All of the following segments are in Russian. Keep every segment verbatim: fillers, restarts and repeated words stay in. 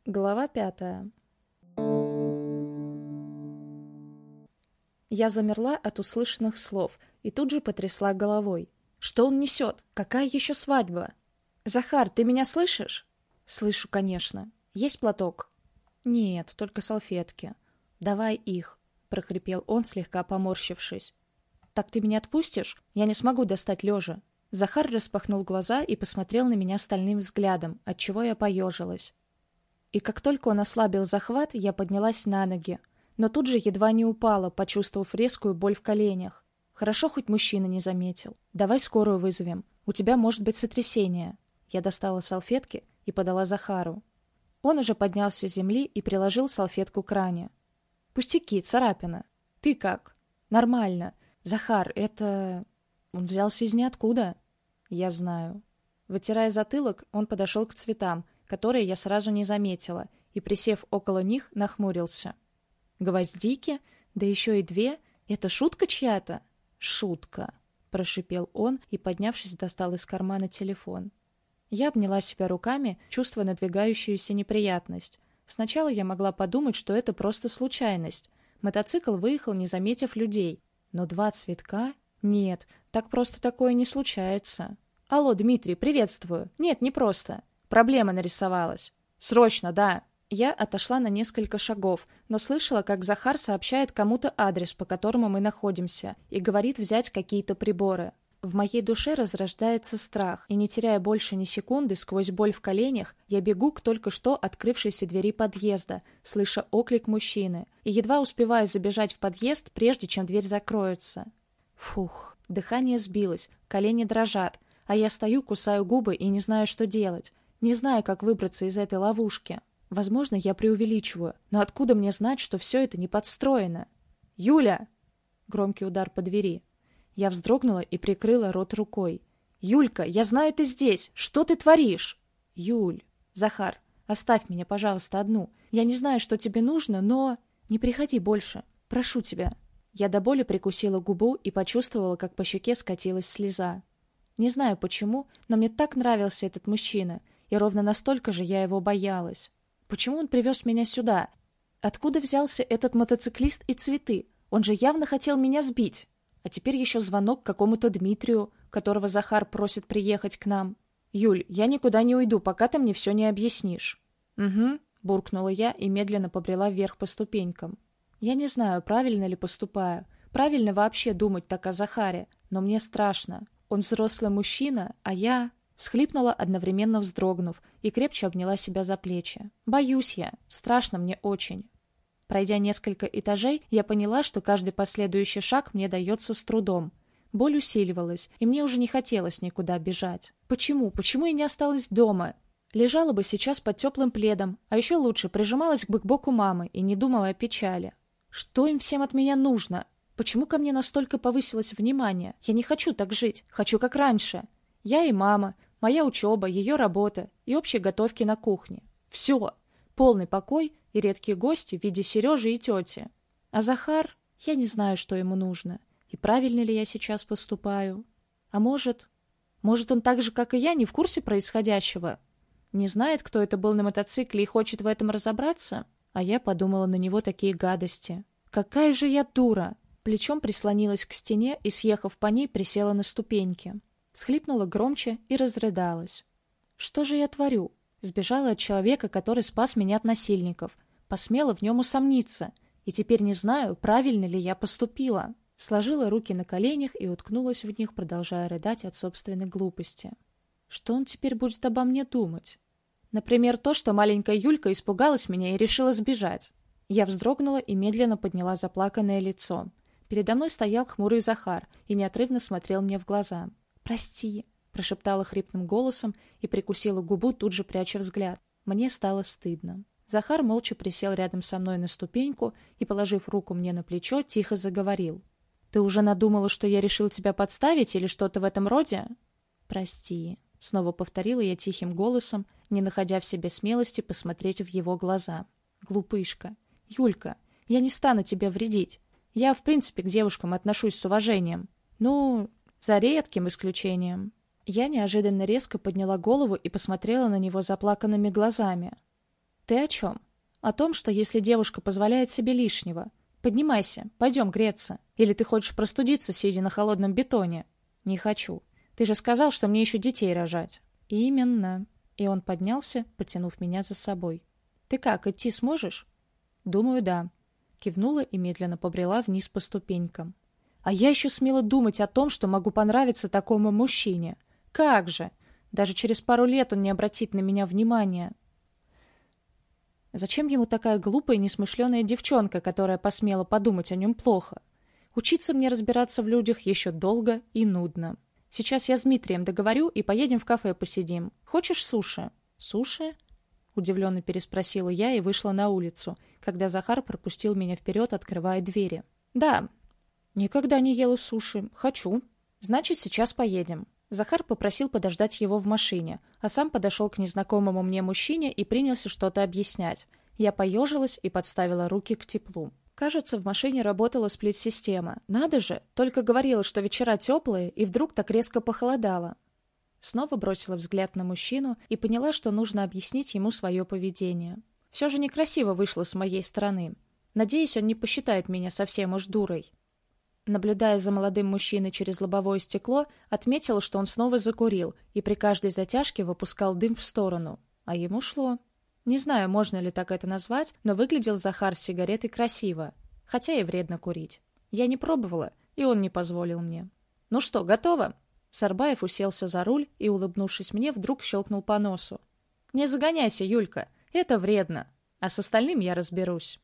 Глава пятая. Я замерла от услышанных слов и тут же потрясла головой. Что он несет? Какая еще свадьба? «Захар, ты меня слышишь?» «Слышу, конечно. Есть платок?» «Нет, только салфетки». «Давай их», — прохрипел он, слегка поморщившись. «Так ты меня отпустишь? Я не смогу достать лежа». Захар распахнул глаза и посмотрел на меня стальным взглядом, отчего я поежилась. И как только он ослабил захват, я поднялась на ноги, но тут же едва не упала, почувствовав резкую боль в коленях. Хорошо, хоть мужчина не заметил. «Давай скорую вызовем. У тебя может быть сотрясение». Я достала салфетки и подала Захару. Он уже поднялся с земли и приложил салфетку к ране. «Пустяки, царапина. Ты как?» «Нормально. Захар, это...» Он взялся из ниоткуда. «Я знаю». Вытирая затылок, он подошел к цветам, которые я сразу не заметила, и, присев около них, нахмурился. «Гвоздики? Да еще и две? Это шутка чья-то?» «Шутка», — прошипел он и, поднявшись, достал из кармана телефон. Я обняла себя руками, чувствуя надвигающуюся неприятность. Сначала я могла подумать, что это просто случайность. Мотоцикл выехал, не заметив людей. Но два цветка? Нет, так просто такое не случается. «Алло, Дмитрий, приветствую. Нет, не просто. Проблема нарисовалась. Срочно, да». Я отошла на несколько шагов, но слышала, как Захар сообщает кому-то адрес, по которому мы находимся, и говорит взять какие-то приборы. В моей душе разрождается страх, и, не теряя больше ни секунды, сквозь боль в коленях, я бегу к только что открывшейся двери подъезда, слыша оклик мужчины, и едва успеваю забежать в подъезд, прежде чем дверь закроется. Фух, дыхание сбилось, колени дрожат, а я стою, кусаю губы и не знаю, что делать. Не знаю, как выбраться из этой ловушки. Возможно, я преувеличиваю, но откуда мне знать, что все это не подстроено? «Юля!» Громкий удар по двери. Я вздрогнула и прикрыла рот рукой. «Юлька, я знаю, ты здесь! Что ты творишь?» «Юль!» «Захар, оставь меня, пожалуйста, одну. Я не знаю, что тебе нужно, но... Не приходи больше. Прошу тебя». Я до боли прикусила губу и почувствовала, как по щеке скатилась слеза. Не знаю почему, но мне так нравился этот мужчина, и ровно настолько же я его боялась. Почему он привез меня сюда? Откуда взялся этот мотоциклист и цветы? Он же явно хотел меня сбить. А теперь еще звонок какому-то Дмитрию, которого Захар просит приехать к нам. «Юль, я никуда не уйду, пока ты мне все не объяснишь». «Угу», — буркнула я и медленно побрела вверх по ступенькам. Я не знаю, правильно ли поступаю, правильно вообще думать так о Захаре, но мне страшно. Он взрослый мужчина, а я... Всхлипнула, одновременно вздрогнув, и крепче обняла себя за плечи. Боюсь я, страшно мне очень. Пройдя несколько этажей, я поняла, что каждый последующий шаг мне дается с трудом. Боль усиливалась, и мне уже не хотелось никуда бежать. Почему? Почему я не осталась дома? Лежала бы сейчас под теплым пледом, а еще лучше прижималась бы к боку мамы и не думала о печали. Что им всем от меня нужно? Почему ко мне настолько повысилось внимание? Я не хочу так жить, хочу как раньше. Я и мама, моя учеба, ее работа и общие готовки на кухне. Все. Полный покой и редкие гости в виде Сережи и тети. А Захар, я не знаю, что ему нужно. И правильно ли я сейчас поступаю? А может... Может, он так же, как и я, не в курсе происходящего? Не знает, кто это был на мотоцикле и хочет в этом разобраться? А я подумала на него такие гадости. Какая же я дура! Плечом прислонилась к стене и, съехав по ней, присела на ступеньки. Схлипнула громче и разрыдалась. Что же я творю? Сбежала от человека, который спас меня от насильников. Посмела в нем усомниться. И теперь не знаю, правильно ли я поступила. Сложила руки на коленях и уткнулась в них, продолжая рыдать от собственной глупости. Что он теперь будет обо мне думать? Например, то, что маленькая Юлька испугалась меня и решила сбежать. Я вздрогнула и медленно подняла заплаканное лицо. Передо мной стоял хмурый Захар и неотрывно смотрел мне в глаза. «Прости», — прошептала хрипным голосом и прикусила губу, тут же пряча взгляд. Мне стало стыдно. Захар молча присел рядом со мной на ступеньку и, положив руку мне на плечо, тихо заговорил. «Ты уже надумала, что я решил тебя подставить или что-то в этом роде?» «Прости», — снова повторила я тихим голосом, не находя в себе смелости посмотреть в его глаза. «Глупышка. Юлька, я не стану тебе вредить. Я, в принципе, к девушкам отношусь с уважением. Ну, за редким исключением». Я неожиданно резко подняла голову и посмотрела на него заплаканными глазами. Ты о чем? О том, что если девушка позволяет себе лишнего. Поднимайся, пойдем греться. Или ты хочешь простудиться, сидя на холодном бетоне? Не хочу. Ты же сказал, что мне еще детей рожать. Именно. И он поднялся, потянув меня за собой. Ты как, идти сможешь? Думаю, да. Кивнула и медленно побрела вниз по ступенькам. А я еще смела думать о том, что могу понравиться такому мужчине. Как же! Даже через пару лет он не обратит на меня внимания. Зачем ему такая глупая и несмышленая девчонка, которая посмела подумать о нем плохо? Учиться мне разбираться в людях еще долго и нудно. Сейчас я с Дмитрием договорю и поедем в кафе посидим. Хочешь суши? Суши? Удивленно переспросила я и вышла на улицу, когда Захар пропустил меня вперед, открывая двери. Да, никогда не ела суши. Хочу. Значит, сейчас поедем. Захар попросил подождать его в машине, а сам подошел к незнакомому мне мужчине и принялся что-то объяснять. Я поежилась и подставила руки к теплу. Кажется, в машине работала сплит-система. Надо же, только говорила, что вечера теплые, и вдруг так резко похолодало. Снова бросила взгляд на мужчину и поняла, что нужно объяснить ему свое поведение. Все же некрасиво вышло с моей стороны. Надеюсь, он не посчитает меня совсем уж дурой. Наблюдая за молодым мужчиной через лобовое стекло, отметила, что он снова закурил и при каждой затяжке выпускал дым в сторону. А ему шло. Не знаю, можно ли так это назвать, но выглядел Захар с сигаретой красиво. Хотя и вредно курить. Я не пробовала, и он не позволил мне. «Ну что, готово?» Сарбаев уселся за руль и, улыбнувшись мне, вдруг щелкнул по носу. «Не загоняйся, Юлька, это вредно, а с остальным я разберусь».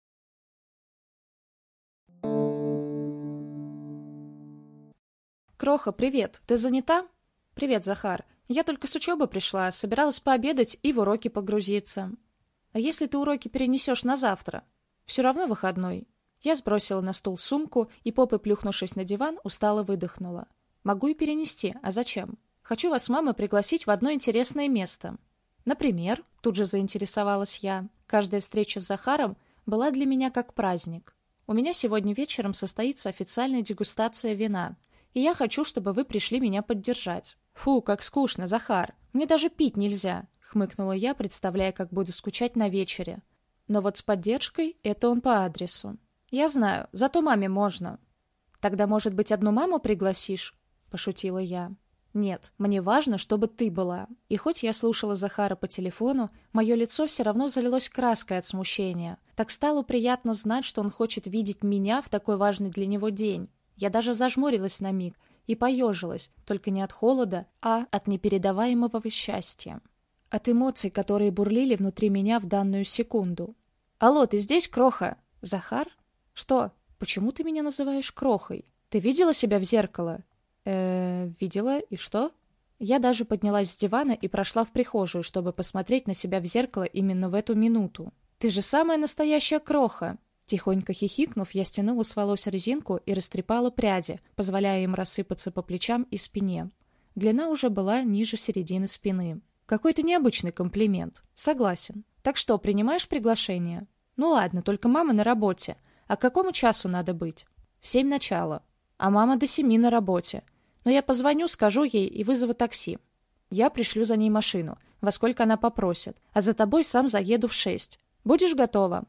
«Кроха, привет. Ты занята?» «Привет, Захар. Я только с учебы пришла, собиралась пообедать и в уроки погрузиться». «А если ты уроки перенесешь на завтра?» «Все равно выходной». Я сбросила на стул сумку и, попой плюхнувшись на диван, устало выдохнула. «Могу и перенести. А зачем? Хочу вас с мамой пригласить в одно интересное место». «Например?» — тут же заинтересовалась я. Каждая встреча с Захаром была для меня как праздник. «У меня сегодня вечером состоится официальная дегустация вина, и я хочу, чтобы вы пришли меня поддержать». «Фу, как скучно, Захар. Мне даже пить нельзя», — хмыкнула я, представляя, как буду скучать на вечере. «Но вот с поддержкой это он по адресу». «Я знаю, зато маме можно». «Тогда, может быть, одну маму пригласишь?» — пошутила я. «Нет, мне важно, чтобы ты была». И хоть я слушала Захара по телефону, мое лицо все равно залилось краской от смущения. Так стало приятно знать, что он хочет видеть меня в такой важный для него день. Я даже зажмурилась на миг и поежилась, только не от холода, а от непередаваемого счастья. От эмоций, которые бурлили внутри меня в данную секунду. «Алло, ты здесь, Кроха?» «Захар?» «Что? Почему ты меня называешь Крохой? Ты видела себя в зеркало?» «Э-э, видела, и что?» Я даже поднялась с дивана и прошла в прихожую, чтобы посмотреть на себя в зеркало именно в эту минуту. «Ты же самая настоящая Кроха!» Тихонько хихикнув, я стянула с волос резинку и растрепала пряди, позволяя им рассыпаться по плечам и спине. Длина уже была ниже середины спины. Какой-то необычный комплимент. Согласен. Так что, принимаешь приглашение? Ну ладно, только мама на работе. А к какому часу надо быть? В семь начала. А мама до семи на работе. Но я позвоню, скажу ей и вызову такси. Я пришлю за ней машину, во сколько она попросит, а за тобой сам заеду в шесть. Будешь готова?»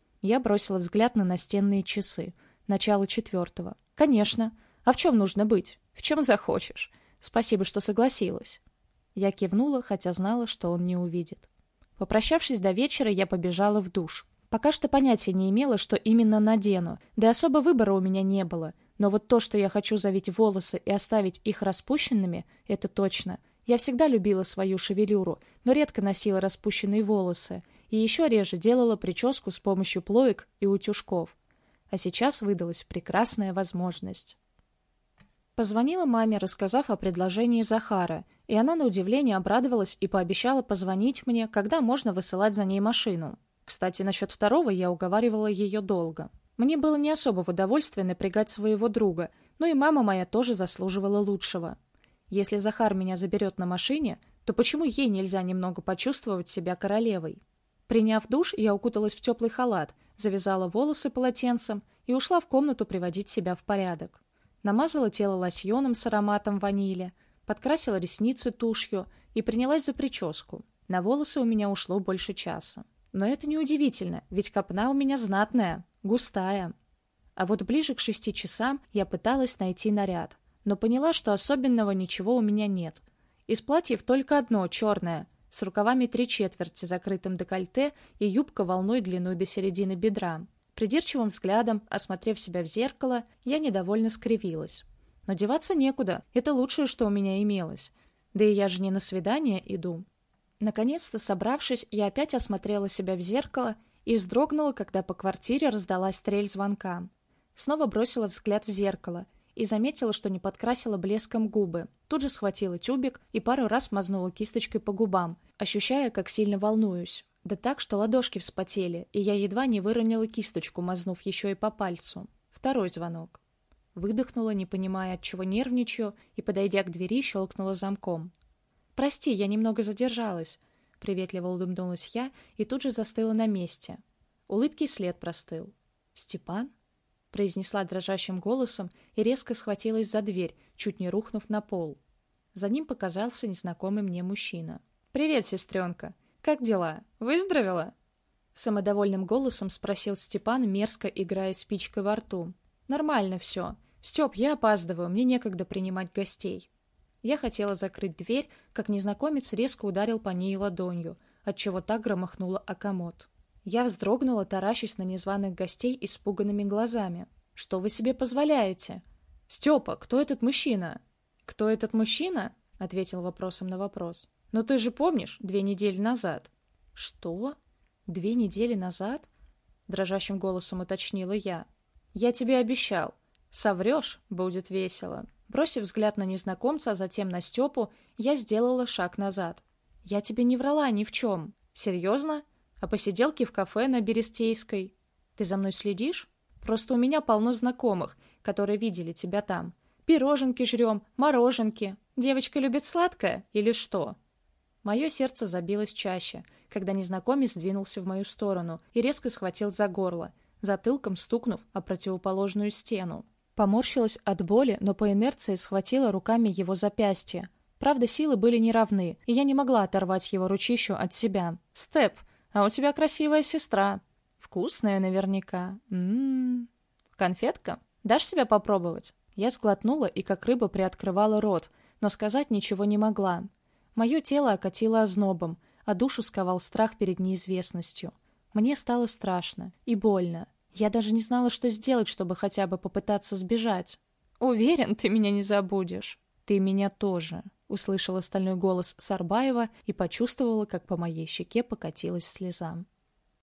Я бросила взгляд на настенные часы. Начало четвертого. «Конечно. А в чем нужно быть? В чем захочешь. Спасибо, что согласилась». Я кивнула, хотя знала, что он не увидит. Попрощавшись до вечера, я побежала в душ. Пока что понятия не имела, что именно надену, да и особо выбора у меня не было. Но вот то, что я хочу завить волосы и оставить их распущенными, это точно. Я всегда любила свою шевелюру, но редко носила распущенные волосы. И еще реже делала прическу с помощью плоек и утюжков. А сейчас выдалась прекрасная возможность. Позвонила маме, рассказав о предложении Захара, и она на удивление обрадовалась и пообещала позвонить мне, когда можно высылать за ней машину. Кстати, насчет второго я уговаривала ее долго. Мне было не особо в удовольствие напрягать своего друга, но и мама моя тоже заслуживала лучшего. Если Захар меня заберет на машине, то почему ей нельзя немного почувствовать себя королевой? Приняв душ, я укуталась в теплый халат, завязала волосы полотенцем и ушла в комнату приводить себя в порядок. Намазала тело лосьоном с ароматом ванили, подкрасила ресницы тушью и принялась за прическу. На волосы у меня ушло больше часа. Но это неудивительно, ведь копна у меня знатная, густая. А вот ближе к шести часам я пыталась найти наряд, но поняла, что особенного ничего у меня нет. Из платьев только одно, черное, с рукавами три четверти, закрытым декольте и юбка волной длиной до середины бедра. Придирчивым взглядом, осмотрев себя в зеркало, я недовольно скривилась. Но деваться некуда, это лучшее, что у меня имелось. Да и я же не на свидание иду. Наконец-то, собравшись, я опять осмотрела себя в зеркало и вздрогнула, когда по квартире раздалась трель звонка. Снова бросила взгляд в зеркало и заметила, что не подкрасила блеском губы. Тут же схватила тюбик и пару раз мазнула кисточкой по губам, ощущая, как сильно волнуюсь. Да так, что ладошки вспотели, и я едва не выронила кисточку, мазнув еще и по пальцу. Второй звонок. Выдохнула, не понимая, от чего нервничаю, и, подойдя к двери, щелкнула замком. «Прости, я немного задержалась», — приветливо улыбнулась я и тут же застыла на месте. Улыбки след простыл. «Степан?» — произнесла дрожащим голосом и резко схватилась за дверь, чуть не рухнув на пол. За ним показался незнакомый мне мужчина. «Привет, сестренка! Как дела? Выздоровела?» Самодовольным голосом спросил Степан, мерзко играя спичкой во рту. «Нормально все. Степ, я опаздываю, мне некогда принимать гостей». Я хотела закрыть дверь, как незнакомец резко ударил по ней ладонью, отчего та громыхнула о комод. Я вздрогнула, таращась на незваных гостей испуганными глазами. «Что вы себе позволяете?» «Степа, кто этот мужчина?» «Кто этот мужчина?» — ответил вопросом на вопрос. «Но ты же помнишь, две недели назад». «Что? Две недели назад?» — дрожащим голосом уточнила я. «Я тебе обещал. Соврешь — будет весело». Бросив взгляд на незнакомца, а затем на Степу, я сделала шаг назад. «Я тебе не врала ни в чем. Серьезно? А посиделки в кафе на Берестейской? Ты за мной следишь? Просто у меня полно знакомых, которые видели тебя там. Пироженки жрем, мороженки. Девочка любит сладкое или что?» Мое сердце забилось чаще, когда незнакомец двинулся в мою сторону и резко схватил за горло, затылком стукнув о противоположную стену. Поморщилась от боли, но по инерции схватила руками его запястье. Правда, силы были неравны, и я не могла оторвать его ручищу от себя. «Степ, а у тебя красивая сестра. Вкусная наверняка. М-м-м. Конфетка? Дашь себя попробовать?» Я сглотнула и как рыба приоткрывала рот, но сказать ничего не могла. Мое тело окатило ознобом, а душу сковал страх перед неизвестностью. Мне стало страшно и больно. Я даже не знала, что сделать, чтобы хотя бы попытаться сбежать. «Уверен, ты меня не забудешь». «Ты меня тоже», — услышала стальной голос Сарбаева и почувствовала, как по моей щеке покатилась слеза.